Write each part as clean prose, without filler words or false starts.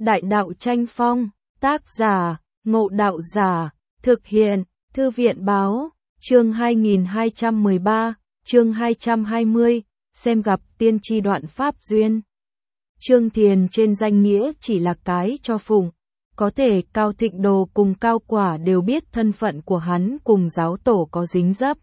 Đại đạo tranh phong, tác giả, Ngộ Đạo Giả, thực hiện, Thư viện báo, chương 2213, chương 220, xem gặp tiên tri đoạn pháp duyên. Trương Thiền trên danh nghĩa chỉ là cái cho phụng, có thể Cao Thịnh Đồ cùng Cao Quả đều biết thân phận của hắn cùng giáo tổ có dính dấp.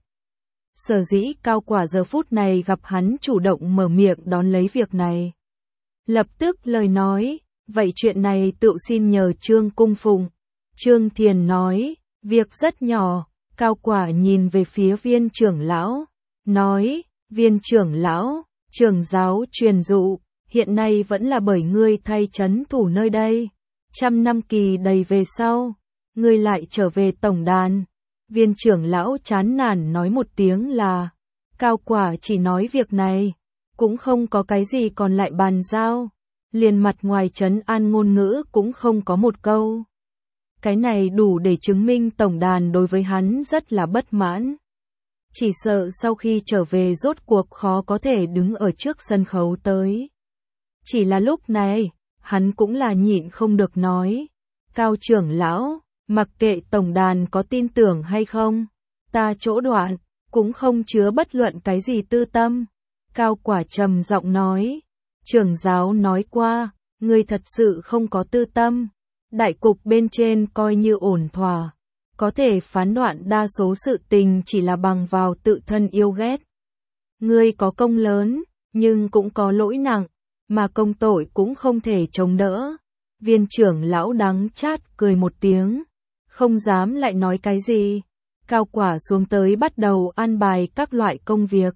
Sở dĩ Cao Quả giờ phút này gặp hắn chủ động mở miệng đón lấy việc này. Lập tức lời nói, vậy chuyện này tự xin nhờ Trương cung phụng. Trương Thiền nói, việc rất nhỏ. Cao Quả nhìn về phía Viên trưởng lão, nói, Viên trưởng lão, trưởng giáo truyền dụ, hiện nay vẫn là bởi ngươi thay trấn thủ nơi đây. 100 năm kỳ đầy về sau, ngươi lại trở về tổng đàn. Viên trưởng lão chán nản nói một tiếng là, Cao Quả chỉ nói việc này, cũng không có cái gì còn lại bàn giao, liền mặt ngoài trấn an ngôn ngữ cũng không có một câu. Cái này đủ để chứng minh tổng đàn đối với hắn rất là bất mãn. Chỉ sợ sau khi trở về rốt cuộc khó có thể đứng ở trước sân khấu tới. Chỉ là lúc này, hắn cũng là nhịn không được nói, Cao trưởng lão, mặc kệ tổng đàn có tin tưởng hay không, ta chỗ đoạn, cũng không chứa bất luận cái gì tư tâm. Cao Quả trầm giọng nói, trưởng giáo nói qua, ngươi thật sự không có tư tâm. Đại cục bên trên coi như ổn thỏa, có thể phán đoạn đa số sự tình chỉ là bằng vào tự thân yêu ghét. Ngươi có công lớn, nhưng cũng có lỗi nặng, mà công tội cũng không thể chống đỡ. Viên trưởng lão đắng chát cười một tiếng, không dám lại nói cái gì. Cao Quả xuống tới bắt đầu an bài các loại công việc.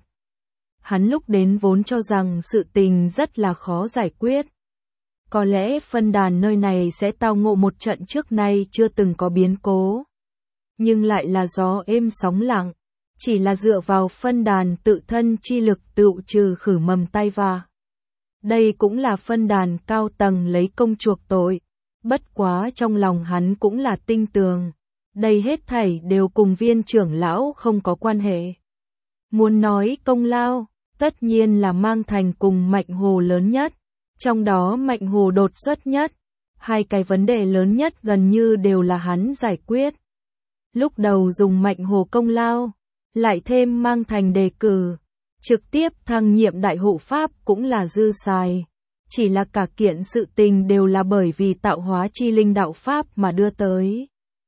Hắn lúc đến vốn cho rằng sự tình rất là khó giải quyết. Có lẽ phân đàn nơi này sẽ tao ngộ một trận trước nay chưa từng có biến cố. Nhưng lại là gió êm sóng lặng, chỉ là dựa vào phân đàn tự thân chi lực tựu trừ khử mầm tai vạ. Đây cũng là phân đàn cao tầng lấy công chuộc tội, bất quá trong lòng hắn cũng là tinh tường. Đây hết thảy đều cùng Viên trưởng lão không có quan hệ. Muốn nói công lao, tất nhiên là Mang Thành cùng Mạnh Hồ lớn nhất. Trong đó Mạnh Hồ đột xuất nhất, hai cái vấn đề lớn nhất gần như đều là hắn giải quyết. Lúc đầu dùng Mạnh Hồ công lao, lại thêm Mang Thành đề cử, trực tiếp thăng nhiệm đại hộ pháp cũng là dư xài. Chỉ là cả kiện sự tình đều là bởi vì tạo hóa chi linh đạo pháp mà đưa tới.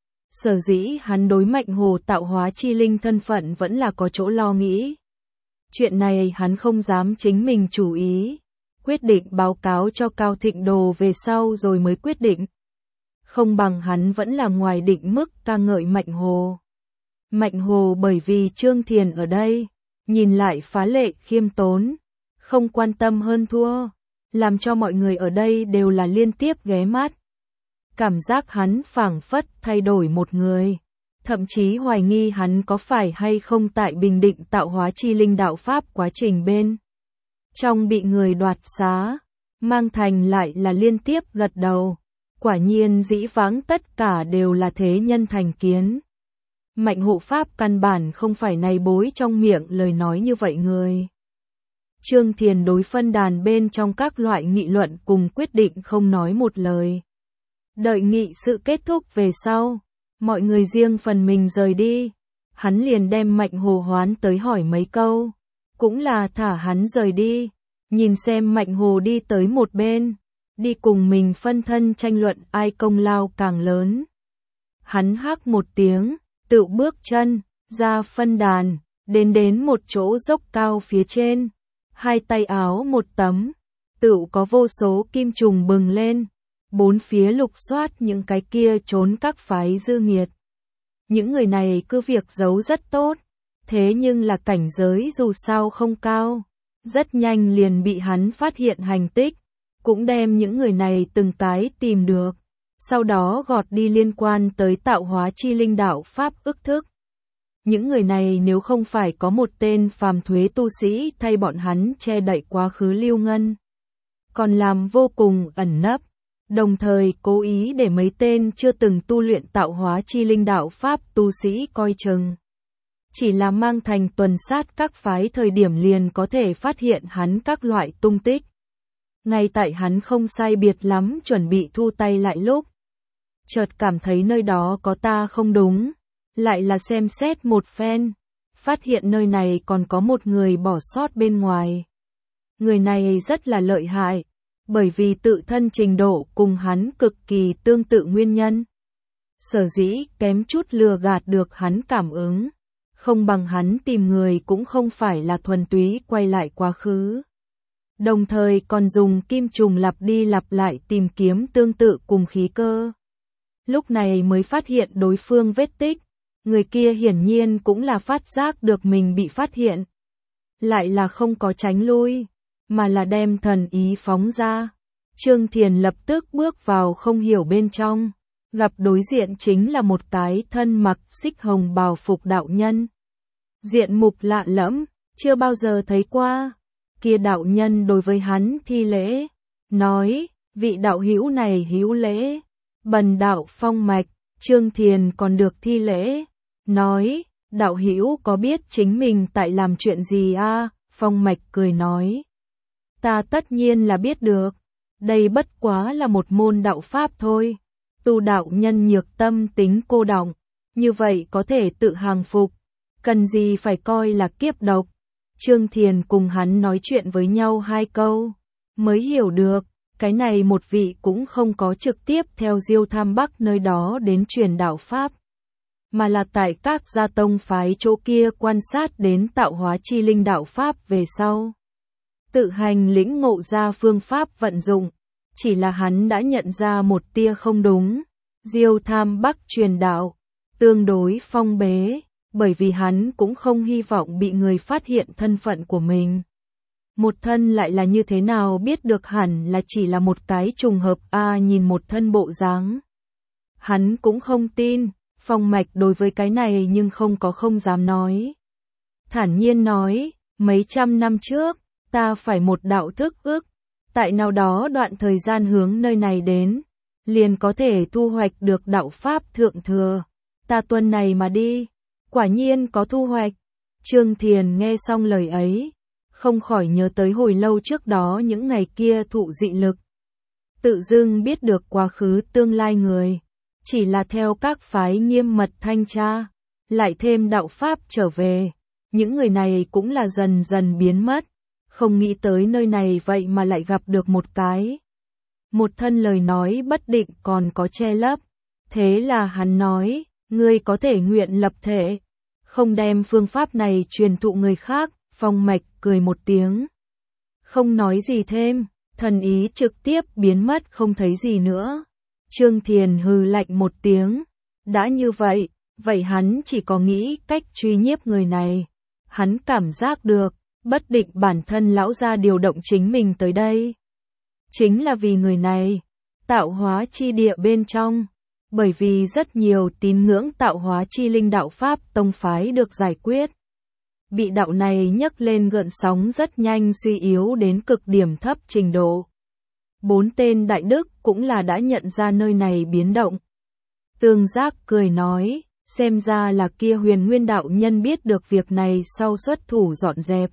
Sở dĩ hắn đối Mạnh Hồ tạo hóa chi linh thân phận vẫn là có chỗ lo nghĩ. Chuyện này hắn không dám chính mình chủ ý. Quyết định báo cáo cho Cao Thịnh Đồ về sau rồi mới quyết định. Không bằng hắn vẫn là ngoài định mức ca ngợi Mạnh Hồ. Mạnh Hồ bởi vì Trương Thiền ở đây, nhìn lại phá lệ khiêm tốn, không quan tâm hơn thua, làm cho mọi người ở đây đều là liên tiếp ghé mắt. Cảm giác hắn phảng phất thay đổi một người, thậm chí hoài nghi hắn có phải hay không tại Bình Định tạo hóa chi linh đạo pháp quá trình bên trong bị người đoạt xá. Mang Thành lại là liên tiếp gật đầu, quả nhiên dĩ vãng tất cả đều là thế nhân thành kiến. Mạnh hộ pháp căn bản không phải này bối trong miệng lời nói như vậy người. Trương Thiền đối phân đàn bên trong các loại nghị luận cùng quyết định không nói một lời. Đợi nghị sự kết thúc về sau, mọi người riêng phần mình rời đi, hắn liền đem Mạnh Hồ hoán tới hỏi mấy câu. Cũng là thả hắn rời đi, nhìn xem Mạnh Hồ đi tới một bên, đi cùng mình phân thân tranh luận ai công lao càng lớn. Hắn hắc một tiếng, tự bước chân, ra phân đàn, đến một chỗ dốc cao phía trên, hai tay áo một tấm, tự có vô số kim trùng bừng lên, bốn phía lục soát những cái kia trốn các phái dư nghiệt. Những người này cứ việc giấu rất tốt. Thế nhưng là cảnh giới dù sao không cao, rất nhanh liền bị hắn phát hiện hành tích, cũng đem những người này từng cái tìm được, sau đó gọt đi liên quan tới tạo hóa chi linh đạo pháp ức thức. Những người này nếu không phải có một tên phàm thuế tu sĩ thay bọn hắn che đậy quá khứ lưu ngân, còn làm vô cùng ẩn nấp, đồng thời cố ý để mấy tên chưa từng tu luyện tạo hóa chi linh đạo pháp tu sĩ coi chừng. Chỉ là Mang Thành tuần sát các phái thời điểm liền có thể phát hiện hắn các loại tung tích. Ngay tại hắn không sai biệt lắm chuẩn bị thu tay lại lúc, chợt cảm thấy nơi đó có ta không đúng, lại là xem xét một phen, phát hiện nơi này còn có một người bỏ sót bên ngoài. Người này rất là lợi hại, bởi vì tự thân trình độ cùng hắn cực kỳ tương tự nguyên nhân. Sở dĩ kém chút lừa gạt được hắn cảm ứng, không bằng hắn tìm người cũng không phải là thuần túy quay lại quá khứ. Đồng thời còn dùng kim trùng lặp đi lặp lại tìm kiếm tương tự cùng khí cơ. Lúc này mới phát hiện đối phương vết tích, người kia hiển nhiên cũng là phát giác được mình bị phát hiện. Lại là không có tránh lui, mà là đem thần ý phóng ra. Trương Thiền lập tức bước vào không hiểu bên trong, gặp đối diện chính là một cái thân mặc xích hồng bào phục đạo nhân. Diện mục lạ lẫm, chưa bao giờ thấy qua. Kia đạo nhân đối với hắn thi lễ, nói, vị đạo hữu này hữu lễ, bần đạo Phong Mạch. Trương Thiền còn được thi lễ, nói, đạo hữu có biết chính mình tại làm chuyện gì a? Phong Mạch cười nói, ta tất nhiên là biết được, đây bất quá là một môn đạo pháp thôi. Tu đạo nhân nhược tâm tính cô đọng, như vậy có thể tự hàng phục, cần gì phải coi là kiếp độc. Trương Thiền cùng hắn nói chuyện với nhau 2 câu, mới hiểu được, cái này một vị cũng không có trực tiếp theo Diêu Tham Bắc nơi đó đến truyền đạo pháp, mà là tại các gia tông phái chỗ kia quan sát đến tạo hóa chi linh đạo pháp về sau. Tự hành lĩnh ngộ ra phương pháp vận dụng, chỉ là hắn đã nhận ra một tia không đúng. Diêu Tham Bắc truyền đạo, tương đối phong bế, bởi vì hắn cũng không hy vọng bị người phát hiện thân phận của mình. Một thân lại là như thế nào biết được, hẳn là chỉ là một cái trùng hợp nhìn một thân bộ dáng. Hắn cũng không tin, Phong Mạch đối với cái này nhưng không dám nói. Thản nhiên nói, mấy trăm năm trước, ta phải một đạo thức ức, tại nào đó đoạn thời gian hướng nơi này đến, liền có thể thu hoạch được đạo pháp thượng thừa. Ta tuần này mà đi, quả nhiên có thu hoạch. Trương Thiền nghe xong lời ấy, không khỏi nhớ tới hồi lâu trước đó những ngày kia thụ dị lực. Tự dưng biết được quá khứ tương lai người, chỉ là theo các phái nghiêm mật thanh tra, lại thêm đạo pháp trở về, những người này cũng là dần dần biến mất, không nghĩ tới nơi này vậy mà lại gặp được một cái. Một thân lời nói bất định còn có che lấp, thế là hắn nói, ngươi có thể nguyện lập thể, không đem phương pháp này truyền thụ người khác. Phong Mạch cười một tiếng, không nói gì thêm, thần ý trực tiếp biến mất không thấy gì nữa. Trương Thiền hừ lạnh một tiếng, đã như vậy, vậy hắn chỉ có nghĩ cách truy nhiếp người này. Hắn cảm giác được, bất định bản thân lão gia điều động chính mình tới đây, chính là vì người này. Tạo hóa chi địa bên trong, bởi vì rất nhiều tín ngưỡng tạo hóa chi linh đạo pháp tông phái được giải quyết, bị đạo này nhấc lên gợn sóng rất nhanh suy yếu đến cực điểm thấp trình độ. 4 tên đại đức cũng là đã nhận ra nơi này biến động. Tương Giác cười nói, xem ra là kia Huyền Nguyên đạo nhân biết được việc này sau xuất thủ dọn dẹp.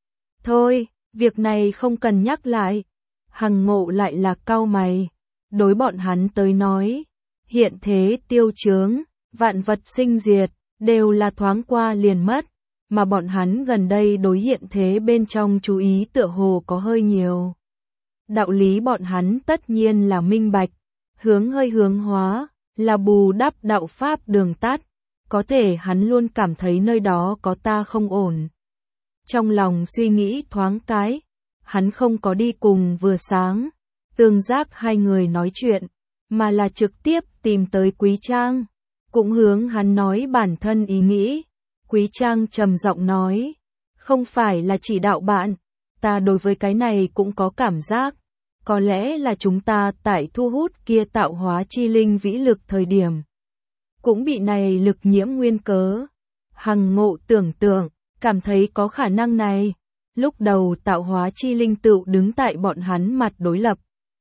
Thôi, việc này không cần nhắc lại. Hằng Ngộ lại là cau mày, đối bọn hắn tới nói, hiện thế tiêu chướng, vạn vật sinh diệt, đều là thoáng qua liền mất, mà bọn hắn gần đây đối hiện thế bên trong chú ý tựa hồ có hơi nhiều. Đạo lý bọn hắn tất nhiên là minh bạch, hơi hướng hóa, là bù đắp đạo pháp đường tắt, có thể hắn luôn cảm thấy nơi đó có ta không ổn. Trong lòng suy nghĩ thoáng cái, hắn không có đi cùng Vừa Sáng, Tương Giác hai người nói chuyện, mà là trực tiếp tìm tới Quý Trang, cũng hướng hắn nói bản thân ý nghĩ. Quý Trang trầm giọng nói, không phải là chỉ đạo bạn, ta đối với cái này cũng có cảm giác, có lẽ là chúng ta tại thu hút kia tạo hóa chi linh vĩ lực thời điểm, cũng bị này lực nhiễm nguyên cớ. Hằng Ngộ tưởng tượng, cảm thấy có khả năng này. Lúc đầu tạo hóa chi linh tựu đứng tại bọn hắn mặt đối lập,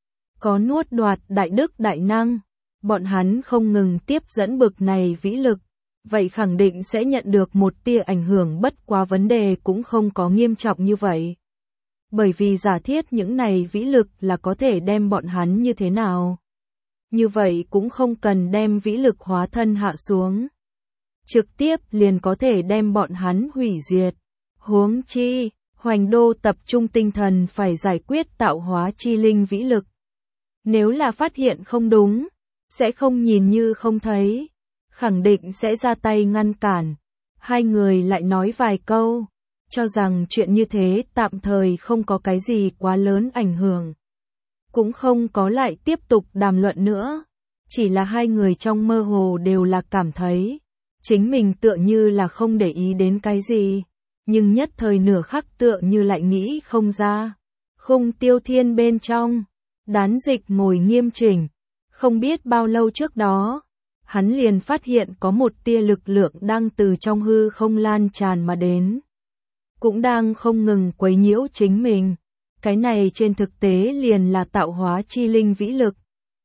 có nuốt đoạt đại đức đại năng, bọn hắn không ngừng tiếp dẫn bực này vĩ lực, vậy khẳng định sẽ nhận được một tia ảnh hưởng, bất quá vấn đề cũng không có nghiêm trọng như vậy. bởi vì giả thiết những này vĩ lực là có thể đem bọn hắn như thế nào. Như vậy cũng không cần đem vĩ lực hóa thân hạ xuống. Trực tiếp liền có thể đem bọn hắn hủy diệt. Huống chi, Hoành Đô tập trung tinh thần phải giải quyết tạo hóa chi linh vĩ lực. Nếu là phát hiện không đúng, sẽ không nhìn như không thấy, khẳng định sẽ ra tay ngăn cản. Hai người lại nói vài câu, cho rằng chuyện như thế tạm thời không có cái gì quá lớn ảnh hưởng. Cũng không có lại tiếp tục đàm luận nữa, chỉ là hai người trong mơ hồ đều là cảm thấy, chính mình tựa như là không để ý đến cái gì, nhưng nhất thời nửa khắc tựa như lại nghĩ không ra. Khung Tiêu Thiên bên trong, Đán Dịch ngồi nghiêm chỉnh, không biết bao lâu trước đó, hắn liền phát hiện có một tia lực lượng đang từ trong hư không lan tràn mà đến. Cũng đang không ngừng quấy nhiễu chính mình. Cái này trên thực tế liền là tạo hóa chi linh vĩ lực.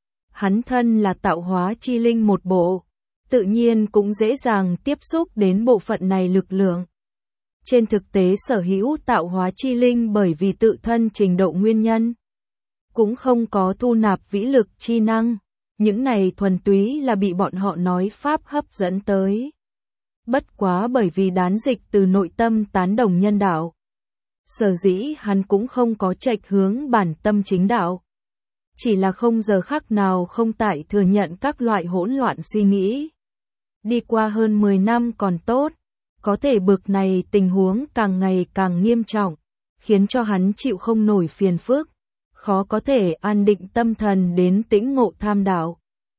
Hắn thân là tạo hóa chi linh một bộ, tự nhiên cũng dễ dàng tiếp xúc đến bộ phận này lực lượng. Trên thực tế sở hữu tạo hóa chi linh bởi vì tự thân trình độ nguyên nhân, cũng không có thu nạp vĩ lực chi năng. Những này thuần túy là bị bọn họ nói pháp hấp dẫn tới. Bất quá bởi vì Đán Dịch từ nội tâm tán đồng nhân đạo, sở dĩ hắn cũng không có chệch hướng bản tâm chính đạo. Chỉ là không giờ khắc nào không tại thừa nhận các loại hỗn loạn suy nghĩ. Đi qua hơn 10 năm còn tốt, có thể bực này tình huống càng ngày càng nghiêm trọng, khiến cho hắn chịu không nổi phiền phức, khó có thể an định tâm thần đến tĩnh ngộ tham đạo.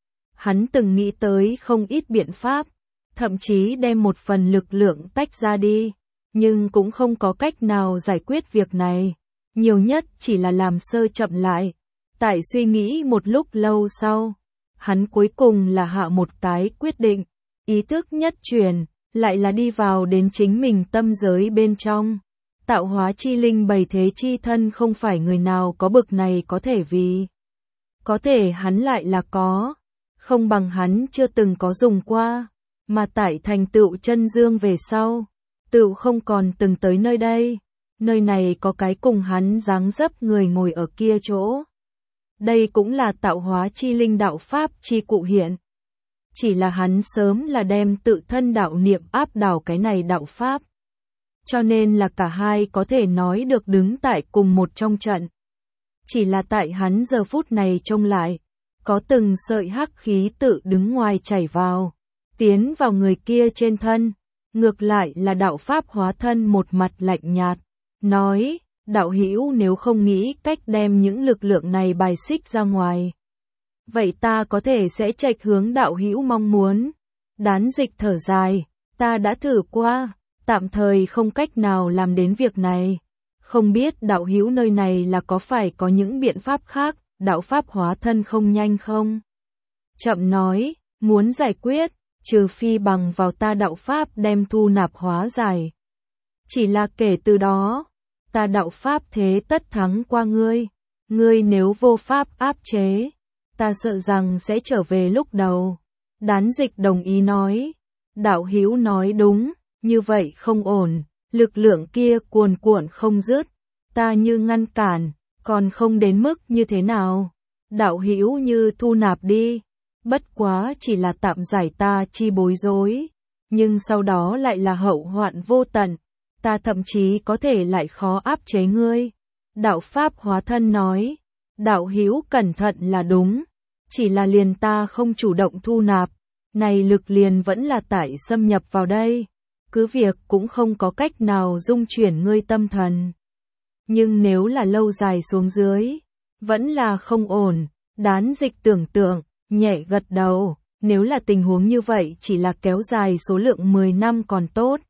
Hắn từng nghĩ tới không ít biện pháp, thậm chí đem một phần lực lượng tách ra đi, nhưng cũng không có cách nào giải quyết việc này, nhiều nhất chỉ là làm sơ chậm lại. Tại suy nghĩ một lúc lâu sau, hắn cuối cùng là hạ một cái quyết định, ý thức nhất chuyển, lại là đi vào đến chính mình tâm giới bên trong. Tạo hóa chi linh bày thế chi thân không phải người nào có bực này có thể vì. Có thể hắn lại là có, không bằng hắn chưa từng có dùng qua, mà tại thành tựu chân dương về sau, tựu không còn từng tới nơi đây. Nơi này có cái cùng hắn dáng dấp người ngồi ở kia chỗ. Đây cũng là tạo hóa chi linh đạo pháp chi cụ hiện. Chỉ là hắn sớm là đem tự thân đạo niệm áp đảo cái này đạo pháp. Cho nên là cả hai có thể nói được đứng tại cùng một trong trận. Chỉ là tại hắn giờ phút này trông lại, có từng sợi hắc khí tự đứng ngoài chảy vào, tiến vào người kia trên thân. Ngược lại là đạo pháp hóa thân một mặt lạnh nhạt, nói, đạo hữu nếu không nghĩ cách đem những lực lượng này bài xích ra ngoài, vậy ta có thể sẽ chệch hướng đạo hữu mong muốn. Đán Dịch thở dài, ta đã thử qua, tạm thời không cách nào làm đến việc này. Không biết đạo hữu nơi này là có phải có những biện pháp khác, đạo pháp hóa thân không nhanh không? Chậm nói, muốn giải quyết, trừ phi bằng vào ta đạo pháp đem thu nạp hóa giải. Chỉ là kể từ đó, ta đạo pháp thế tất thắng qua ngươi. Ngươi nếu vô pháp áp chế, ta sợ rằng sẽ trở về lúc đầu. Đán Dịch đồng ý nói, đạo hữu nói đúng, như vậy không ổn, lực lượng kia cuồn cuộn không dứt, ta như ngăn cản, còn không đến mức như thế nào. Đạo hữu như thu nạp đi, bất quá chỉ là tạm giải ta chi bối rối, nhưng sau đó lại là hậu hoạn vô tận, ta thậm chí có thể lại khó áp chế ngươi. Đạo pháp hóa thân nói, đạo hữu cẩn thận là đúng, chỉ là liền ta không chủ động thu nạp, này lực liền vẫn là tại xâm nhập vào đây, cứ việc cũng không có cách nào dung chuyển ngươi tâm thần. Nhưng nếu là lâu dài xuống dưới, vẫn là không ổn. Đán Dịch tưởng tượng, nhẹ gật đầu, nếu là tình huống như vậy chỉ là kéo dài số lượng 10 năm còn tốt.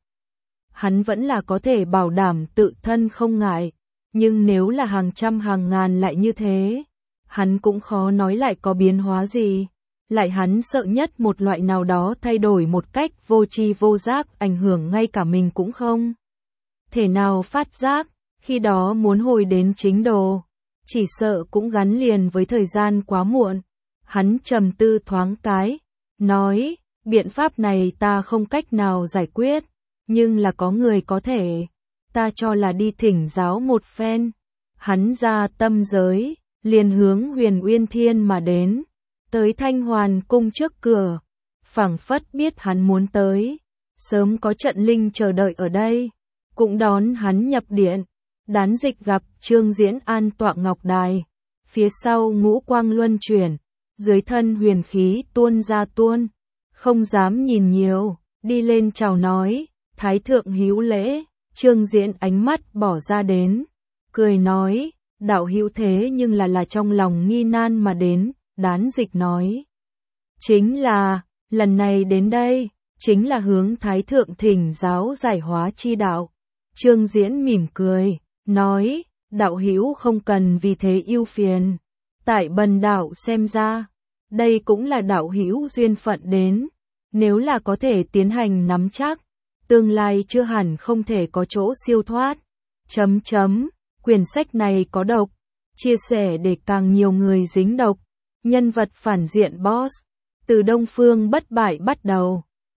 Hắn vẫn là có thể bảo đảm tự thân không ngại, nhưng nếu là hàng trăm hàng ngàn lại như thế, hắn cũng khó nói lại có biến hóa gì. Lại hắn sợ nhất một loại nào đó thay đổi một cách vô tri vô giác, ảnh hưởng ngay cả mình cũng không thể nào phát giác, khi đó muốn hồi đến chính đồ, chỉ sợ cũng gắn liền với thời gian quá muộn. Hắn trầm tư thoáng cái, nói, biện pháp này ta không cách nào giải quyết, nhưng là có người có thể, ta cho là đi thỉnh giáo một phen. hắn ra tâm giới, liền hướng Huyền Uyên Thiên mà đến, tới Thanh Hoàn cung trước cửa, phảng phất biết hắn muốn tới, sớm có trận linh chờ đợi ở đây, cũng đón hắn nhập điện. Đán Dịch gặp Trương Diễn an tọa ngọc đài, phía sau ngũ quang luân chuyển, dưới thân huyền khí tuôn ra tuôn, không dám nhìn nhiều, đi lên chào nói, Thái thượng hữu lễ. Trương Diễn ánh mắt bỏ ra đến, cười nói, đạo hữu thế nhưng là trong lòng nghi nan mà đến. Đán Dịch nói, chính là, lần này đến đây, chính là hướng Thái thượng thỉnh giáo giải hóa chi đạo. Trương Diễn mỉm cười, nói, đạo hữu không cần vì thế ưu phiền. Tại bần đạo xem ra, đây cũng là đạo hữu duyên phận đến, nếu là có thể tiến hành nắm chắc, tương lai chưa hẳn không thể có chỗ siêu thoát. Quyển sách này có độc, chia sẻ để càng nhiều người dính độc. Nhân vật phản diện boss, từ Đông Phương bất bại bắt đầu.